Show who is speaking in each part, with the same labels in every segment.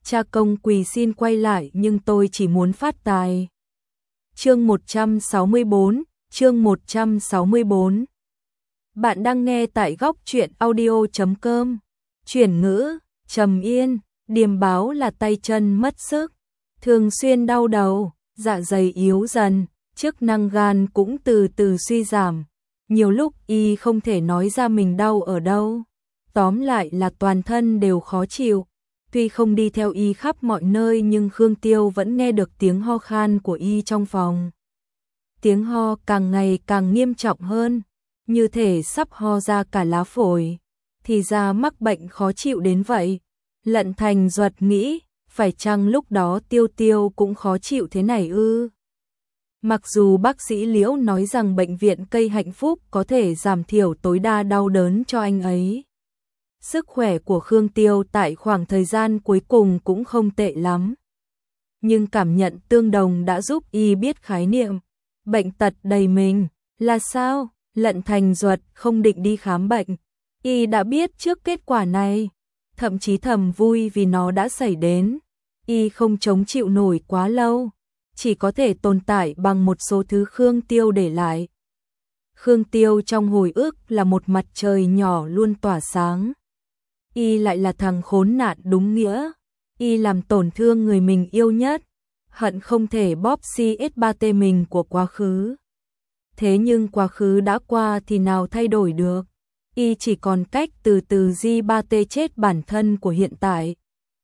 Speaker 1: Cha công quỳ xin quay lại nhưng tôi chỉ muốn phát tài. Chương 164, chương 164. Bạn đang nghe tại góc truyện audio.com. Chuyển ngữ, trầm yên, điềm báo là tay chân mất sức, thường xuyên đau đầu, dạ dày yếu dần, chức năng gan cũng từ từ suy giảm. Nhiều lúc y không thể nói ra mình đau ở đâu. Tóm lại là toàn thân đều khó chịu. Tuy không đi theo y khắp mọi nơi nhưng Khương Tiêu vẫn nghe được tiếng ho khan của y trong phòng. Tiếng ho càng ngày càng nghiêm trọng hơn, như thể sắp ho ra cả lá phổi. Thì ra mắc bệnh khó chịu đến vậy. Lận Thành Duật nghĩ, phải chăng lúc đó Tiêu Tiêu cũng khó chịu thế này ư? Mặc dù bác sĩ Liễu nói rằng bệnh viện Cây Hạnh Phúc có thể giảm thiểu tối đa đau đớn cho anh ấy. Sức khỏe của Khương Tiêu tại khoảng thời gian cuối cùng cũng không tệ lắm. Nhưng cảm nhận tương đồng đã giúp y biết khái niệm bệnh tật đầy mình là sao. Lận Thành Duật không định đi khám bệnh. Y đã biết trước kết quả này, thậm chí thầm vui vì nó đã xảy đến. Y không chống chịu nổi quá lâu, chỉ có thể tồn tại bằng một số thứ Khương Tiêu để lại. Khương Tiêu trong hồi ức là một mặt trời nhỏ luôn tỏa sáng. Y lại là thằng khốn nạn đúng nghĩa. Y làm tổn thương người mình yêu nhất, hận không thể bóp CS3T mình của quá khứ. Thế nhưng quá khứ đã qua thì nào thay đổi được. Y chỉ còn cách từ từ G3T chết bản thân của hiện tại,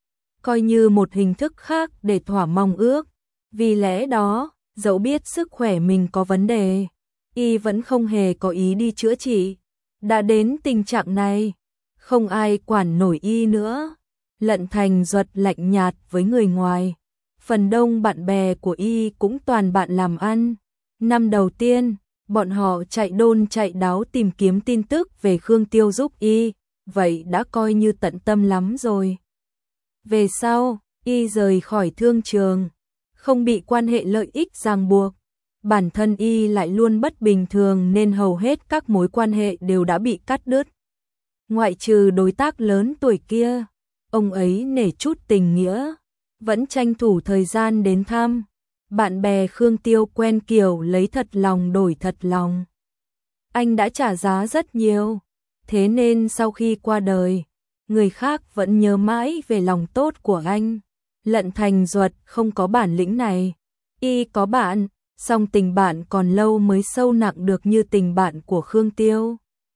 Speaker 1: coi như một hình thức khác để thỏa mong ước. Vì lẽ đó, dẫu biết sức khỏe mình có vấn đề, y vẫn không hề có ý đi chữa trị. Đã đến tình trạng này, không ai quản nổi y nữa. Lận Thành Duật lạnh nhạt với người ngoài. Phần đông bạn bè của y cũng toàn bạn làm ăn. Năm đầu tiên, bọn họ chạy đôn chạy đáo tìm kiếm tin tức về Khương Tiêu giúp y, vậy đã coi như tận tâm lắm rồi. Về sau, y rời khỏi thương trường, không bị quan hệ lợi ích ràng buộc. Bản thân y lại luôn bất bình thường nên hầu hết các mối quan hệ đều đã bị cắt đứt. Ngoại trừ đối tác lớn tuổi kia, ông ấy nể chút tình nghĩa, vẫn tranh thủ thời gian đến thăm. Bạn bè Khương Tiêu quen kiểu lấy thật lòng đổi thật lòng. Anh đã trả giá rất nhiều, thế nên sau khi qua đời, người khác vẫn nhớ mãi về lòng tốt của anh. Lận Thành Duật không có bản lĩnh này. Y có bạn, song tình bạn còn lâu mới sâu nặng được như tình bạn của Khương Tiêu.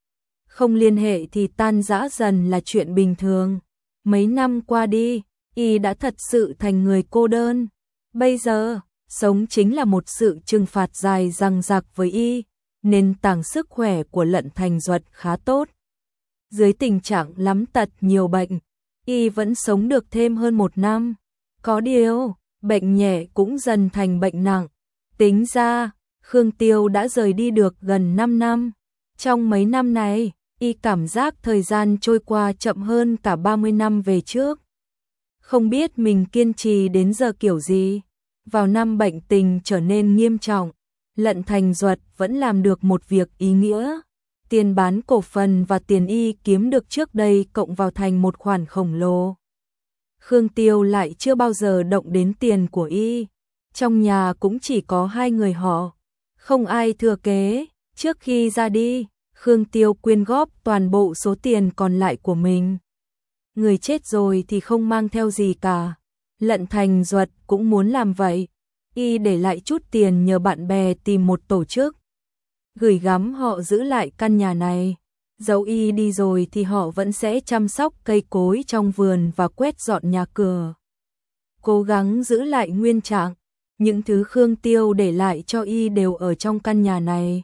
Speaker 1: Không liên hệ thì tan rã dần là chuyện bình thường. Mấy năm qua đi, y đã thật sự thành người cô đơn. Bây giờ, sống chính là một sự trừng phạt dài dằng dặc với y, nên tảng sức khỏe của Lận Thành Duật khá tốt. Dưới tình trạng lắm tật nhiều bệnh, y vẫn sống được thêm hơn 1 năm. Có điều, bệnh nhẹ cũng dần thành bệnh nặng. Tính ra, Khương Tiêu đã rời đi được gần 5 năm. Trong mấy năm này, y cảm giác thời gian trôi qua chậm hơn cả 30 năm về trước. Không biết mình kiên trì đến giờ kiểu gì. Vào năm bệnh tình trở nên nghiêm trọng, Lận Thành Duật vẫn làm được một việc ý nghĩa. Tiền bán cổ phần và tiền y kiếm được trước đây cộng vào thành một khoản khổng lồ. Khương Tiêu lại chưa bao giờ động đến tiền của y. Trong nhà cũng chỉ có 2 người họ, không ai thừa kế. Trước khi ra đi, Khương Tiêu quyên góp toàn bộ số tiền còn lại của mình. Người chết rồi thì không mang theo gì cả. Lận Thành Duật cũng muốn làm vậy. Y để lại chút tiền nhờ bạn bè tìm một tổ chức, gửi gắm họ giữ lại căn nhà này. Dẫu y đi rồi thì họ vẫn sẽ chăm sóc cây cối trong vườn và quét dọn nhà cửa, cố gắng giữ lại nguyên trạng. Những thứ Khương Tiêu để lại cho y đều ở trong căn nhà này.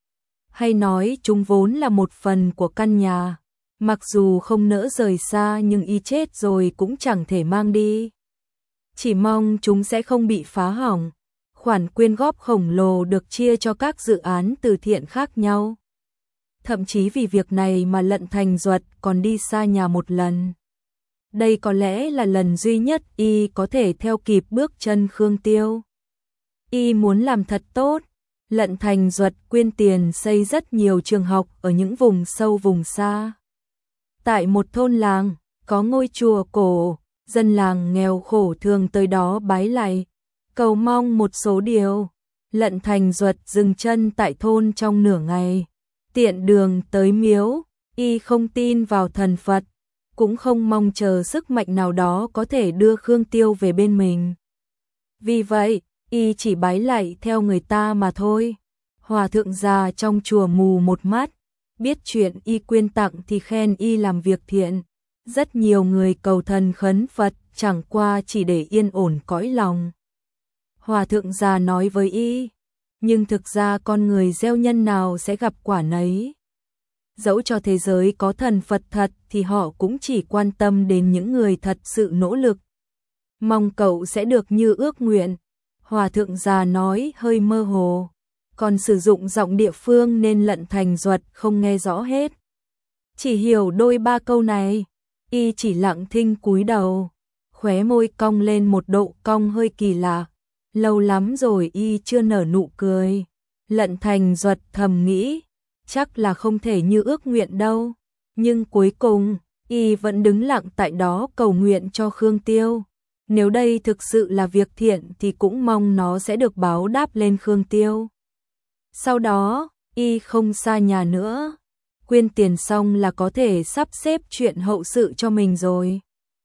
Speaker 1: Hay nói chúng vốn là một phần của căn nhà. Mặc dù không nỡ rời xa nhưng y chết rồi cũng chẳng thể mang đi. Chỉ mong chúng sẽ không bị phá hỏng. Khoản quyên góp khổng lồ được chia cho các dự án từ thiện khác nhau. Thậm chí vì việc này mà Lận Thành Duật còn đi xa nhà một lần. Đây có lẽ là lần duy nhất y có thể theo kịp bước chân Khương Tiêu. Y muốn làm thật tốt. Lận Thành Duật quyên tiền xây rất nhiều trường học ở những vùng sâu vùng xa. Tại một thôn làng, có ngôi chùa cổ, dân làng nghèo khổ thường tới đó bái lạy, cầu mong một số điều. Lận Thành Duật dừng chân tại thôn trong nửa ngày, tiện đường tới miếu, y không tin vào thần Phật, cũng không mong chờ sức mạnh nào đó có thể đưa Khương Tiêu về bên mình. Vì vậy, y chỉ bái lạy theo người ta mà thôi. Hòa thượng già trong chùa mù một mắt, biết chuyện y quyên tặng thì khen y làm việc thiện. Rất nhiều người cầu thần khấn Phật chẳng qua chỉ để yên ổn cõi lòng. Hòa thượng già nói với y, nhưng thực ra con người gieo nhân nào sẽ gặp quả nấy. Dẫu cho thế giới có thần Phật thật thì họ cũng chỉ quan tâm đến những người thật sự nỗ lực. Mong cậu sẽ được như ước nguyện. Hòa thượng già nói hơi mơ hồ, còn sử dụng giọng địa phương nên Lận Thành Duật không nghe rõ hết. Chỉ hiểu đôi ba câu này, y chỉ lặng thinh cúi đầu, khóe môi cong lên một độ cong hơi kỳ lạ. Lâu lắm rồi y chưa nở nụ cười. Lận Thành Duật thầm nghĩ, chắc là không thể như ước nguyện đâu. Nhưng cuối cùng, y vẫn đứng lặng tại đó cầu nguyện cho Khương Tiêu. Nếu đây thực sự là việc thiện thì cũng mong nó sẽ được báo đáp lên Khương Tiêu. Sau đó, y không xa nhà nữa. Quyên tiền xong là có thể sắp xếp chuyện hậu sự cho mình rồi.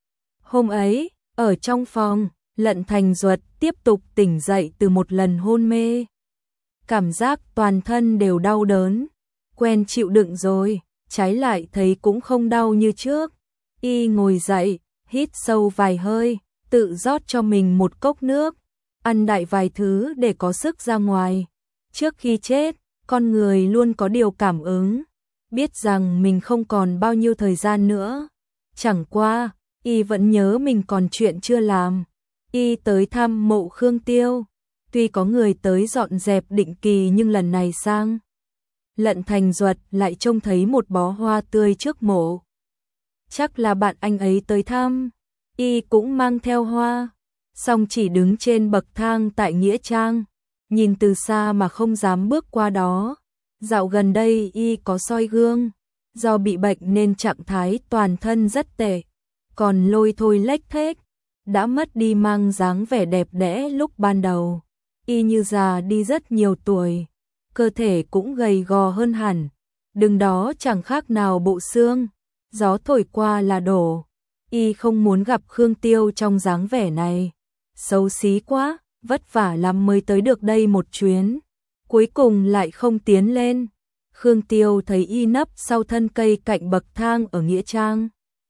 Speaker 1: Hôm ấy, ở trong phòng, Lận Thành Duật tiếp tục tỉnh dậy từ một lần hôn mê. Cảm giác toàn thân đều đau đớn, quen chịu đựng rồi, trái lại thấy cũng không đau như trước. Y ngồi dậy, hít sâu vài hơi, tự rót cho mình một cốc nước, ăn đại vài thứ để có sức ra ngoài. Trước khi chết, con người luôn có điều cảm ứng, biết rằng mình không còn bao nhiêu thời gian nữa. Chẳng qua, y vẫn nhớ mình còn chuyện chưa làm. Y tới thăm mộ Khương Tiêu, tuy có người tới dọn dẹp định kỳ nhưng lần này sang, Lận Thành Duật lại trông thấy một bó hoa tươi trước mộ. Chắc là bạn anh ấy tới thăm, y cũng mang theo hoa, song chỉ đứng trên bậc thang tại nghĩa trang, nhìn từ xa mà không dám bước qua đó. Dạo gần đây y có soi gương, do bị bệnh nên trạng thái toàn thân rất tệ, còn lôi thôi lếch thếch, đã mất đi mang dáng vẻ đẹp đẽ lúc ban đầu. Y như già đi rất nhiều tuổi, cơ thể cũng gầy gò hơn hẳn, đứng đó chẳng khác nào bộ xương, gió thổi qua là đổ. Y không muốn gặp Khương Tiêu trong dáng vẻ này, xấu xí quá, vất vả lắm mới tới được đây một chuyến, cuối cùng lại không tiến lên. Khương Tiêu thấy y nấp sau thân cây cạnh bậc thang ở nghĩa trang,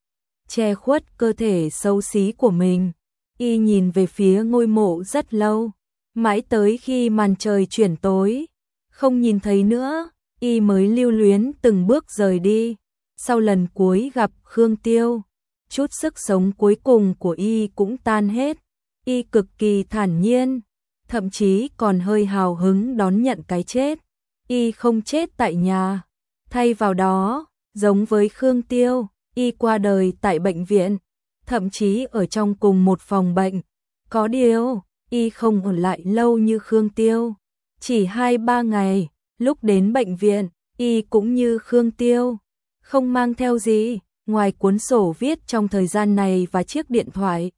Speaker 1: che khuất cơ thể xấu xí của mình. Y nhìn về phía ngôi mộ rất lâu, mãi tới khi màn trời chuyển tối, không nhìn thấy nữa, y mới lưu luyến từng bước rời đi. Sau lần cuối gặp Khương Tiêu, chút sức sống cuối cùng của y cũng tan hết. Y cực kỳ thản nhiên, thậm chí còn hơi hào hứng đón nhận cái chết. Y không chết tại nhà, thay vào đó, giống với Khương Tiêu, y qua đời tại bệnh viện, thậm chí ở trong cùng một phòng bệnh. Có điều, y không ở lại lâu như Khương Tiêu, chỉ 2-3 ngày. Lúc đến bệnh viện, y cũng như Khương Tiêu, không mang theo gì ngoài cuốn sổ viết trong thời gian này và chiếc điện thoại.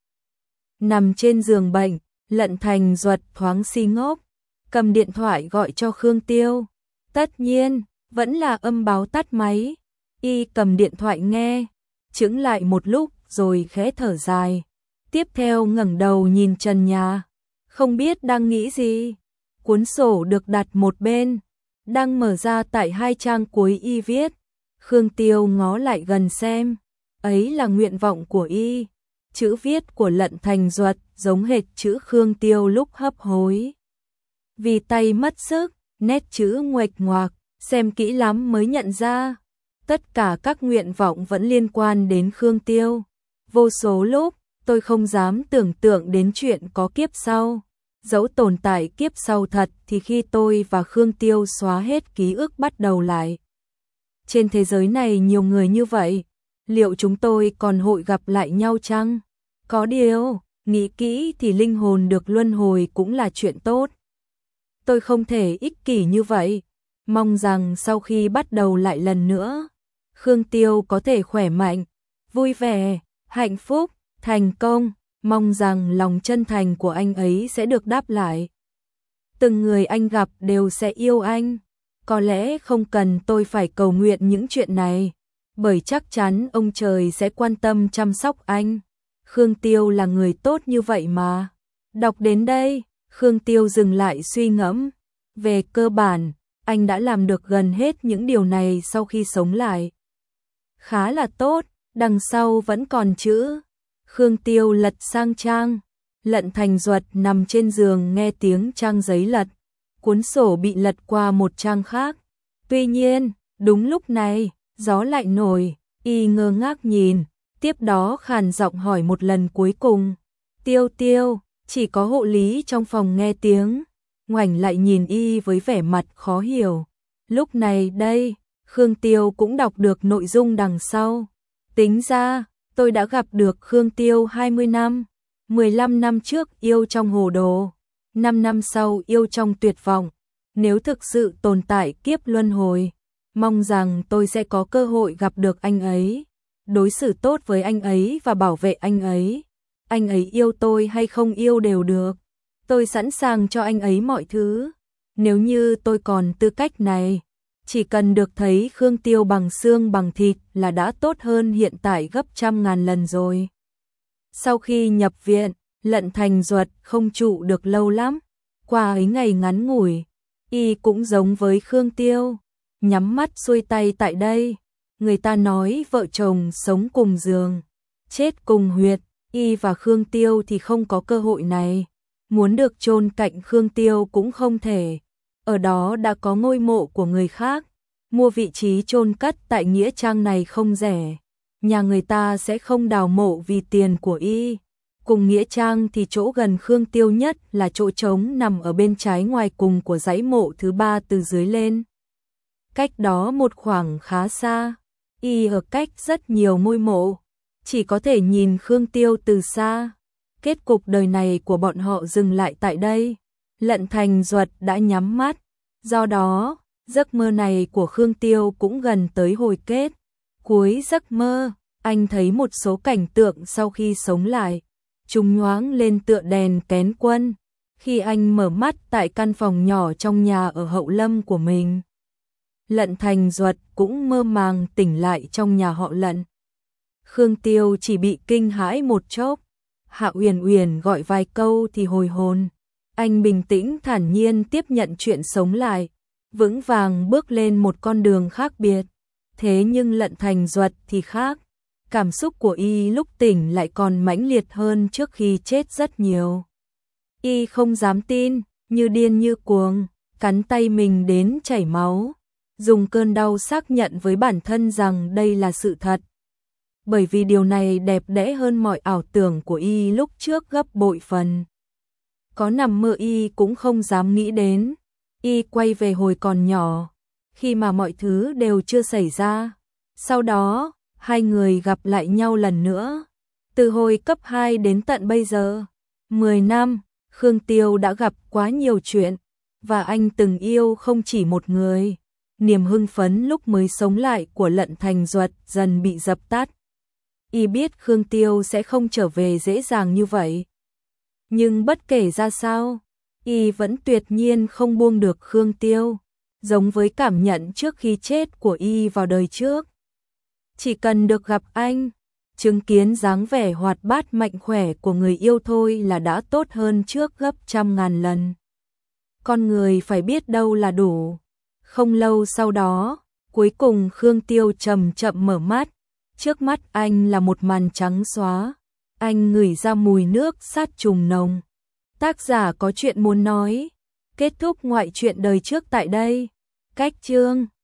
Speaker 1: Nằm trên giường bệnh, Lận Thành Duật thoáng si ngốc, cầm điện thoại gọi cho Khương Tiêu. Tất nhiên, vẫn là âm báo tắt máy. Y cầm điện thoại nghe, chững lại một lúc rồi khẽ thở dài. Tiếp theo ngẩng đầu nhìn trần nhà, không biết đang nghĩ gì. Cuốn sổ được đặt một bên, đang mở ra tại 2 trang cuối y viết. Khương Tiêu ngó lại gần xem, ấy là nguyện vọng của y. Chữ viết của Lận Thành Duật giống hệt chữ Khương Tiêu lúc hấp hối. Vì tay mất sức, nét chữ nguệch ngoạc, xem kỹ lắm mới nhận ra. Tất cả các nguyện vọng vẫn liên quan đến Khương Tiêu. Vô số lúc, tôi không dám tưởng tượng đến chuyện có kiếp sau. Dẫu tồn tại kiếp sau thật thì khi tôi và Khương Tiêu xóa hết ký ức bắt đầu lại. Trên thế giới này nhiều người như vậy, liệu chúng tôi còn hội gặp lại nhau chăng? Có điều, nghĩ kỹ thì linh hồn được luân hồi cũng là chuyện tốt. Tôi không thể ích kỷ như vậy, mong rằng sau khi bắt đầu lại lần nữa, Khương Tiêu có thể khỏe mạnh, vui vẻ, hạnh phúc, thành công, mong rằng lòng chân thành của anh ấy sẽ được đáp lại. Từng người anh gặp đều sẽ yêu anh. Có lẽ không cần tôi phải cầu nguyện những chuyện này, bởi chắc chắn ông trời sẽ quan tâm chăm sóc anh. Khương Tiêu là người tốt như vậy mà. Đọc đến đây, Khương Tiêu dừng lại suy ngẫm. Về cơ bản, anh đã làm được gần hết những điều này sau khi sống lại. Khá là tốt, đằng sau vẫn còn chữ. Khương Tiêu lật sang trang. Lận Thành Duật nằm trên giường nghe tiếng trang giấy lật. Cuốn sổ bị lật qua một trang khác. Tuy nhiên, đúng lúc này, gió lại nổi, y ngơ ngác nhìn, tiếp đó khàn giọng hỏi một lần cuối cùng. Tiêu Tiêu, chỉ có hộ lý trong phòng nghe tiếng, ngoảnh lại nhìn y với vẻ mặt khó hiểu. Lúc này đây, Khương Tiêu cũng đọc được nội dung đằng sau. Tính ra, tôi đã gặp được Khương Tiêu 20 năm, 15 năm trước yêu trong hồ đồ, 5 năm sau yêu trong tuyệt vọng. Nếu thực sự tồn tại kiếp luân hồi, mong rằng tôi sẽ có cơ hội gặp được anh ấy, đối xử tốt với anh ấy và bảo vệ anh ấy. Anh ấy yêu tôi hay không yêu đều được. Tôi sẵn sàng cho anh ấy mọi thứ. Nếu như tôi còn tư cách này, chỉ cần được thấy Khương Tiêu bằng xương bằng thịt là đã tốt hơn hiện tại gấp trăm ngàn lần rồi. Sau khi nhập viện, Lận Thành Duật không trụ được lâu lắm. Qua ấy ngày ngắn ngủi, y cũng giống với Khương Tiêu, nhắm mắt xuôi tay tại đây. Người ta nói vợ chồng sống cùng giường, chết cùng huyệt, y và Khương Tiêu thì không có cơ hội này. Muốn được chôn cạnh Khương Tiêu cũng không thể. Ở đó đã có ngôi mộ của người khác. Mua vị trí chôn cất tại nghĩa trang này không rẻ. Nhà người ta sẽ không đào mộ vì tiền của y. Cùng nghĩa trang thì chỗ gần Khương Tiêu nhất là chỗ trống nằm ở bên trái ngoài cùng của dãy mộ thứ 3 từ dưới lên. Cách đó một khoảng khá xa, y ở cách rất nhiều ngôi mộ, chỉ có thể nhìn Khương Tiêu từ xa. Kết cục đời này của bọn họ dừng lại tại đây. Lận Thành Duật đã nhắm mắt, do đó, giấc mơ này của Khương Tiêu cũng gần tới hồi kết. Cuối giấc mơ, anh thấy một số cảnh tượng sau khi sống lại. Chúng nhoáng lên tựa đèn kén quân. Khi anh mở mắt tại căn phòng nhỏ trong nhà ở Hậu Lâm của mình, Lận Thành Duật cũng mơ màng tỉnh lại trong nhà họ Lận. Khương Tiêu chỉ bị kinh hãi một chốc. Hạ Uyển Uyển gọi vài câu thì hồi hồn. Anh bình tĩnh thản nhiên tiếp nhận chuyện sống lại, vững vàng bước lên một con đường khác biệt. Thế nhưng Lận Thành Duật thì khác. Cảm xúc của y lúc tỉnh lại còn mãnh liệt hơn trước khi chết rất nhiều. Y không dám tin, như điên như cuồng, cắn tay mình đến chảy máu, dùng cơn đau xác nhận với bản thân rằng đây là sự thật. Bởi vì điều này đẹp đẽ hơn mọi ảo tưởng của y lúc trước gấp bội phần. Có nằm mơ y cũng không dám nghĩ đến. Y quay về hồi còn nhỏ, khi mà mọi thứ đều chưa xảy ra. Sau đó, hai người gặp lại nhau lần nữa. Từ hồi cấp 2 đến tận bây giờ, 10 năm, Khương Tiêu đã gặp quá nhiều chuyện, và anh từng yêu không chỉ một người. Niềm hưng phấn lúc mới sống lại của Lận Thành Duật dần bị dập tắt. Y biết Khương Tiêu sẽ không trở về dễ dàng như vậy. Nhưng bất kể ra sao, y vẫn tuyệt nhiên không buông được Khương Tiêu, giống với cảm nhận trước khi chết của y vào đời trước. Chỉ cần được gặp anh, chứng kiến dáng vẻ hoạt bát mạnh khỏe của người yêu thôi là đã tốt hơn trước gấp trăm ngàn lần. Con người phải biết đâu là đủ. Không lâu sau đó, cuối cùng Khương Tiêu chậm chậm mở mắt. Trước mắt anh là một màn trắng xóa. Anh ngửi ra mùi nước sát trùng nồng. Tác giả có chuyện muốn nói. Kết thúc ngoại truyện đời trước tại đây. Cách chương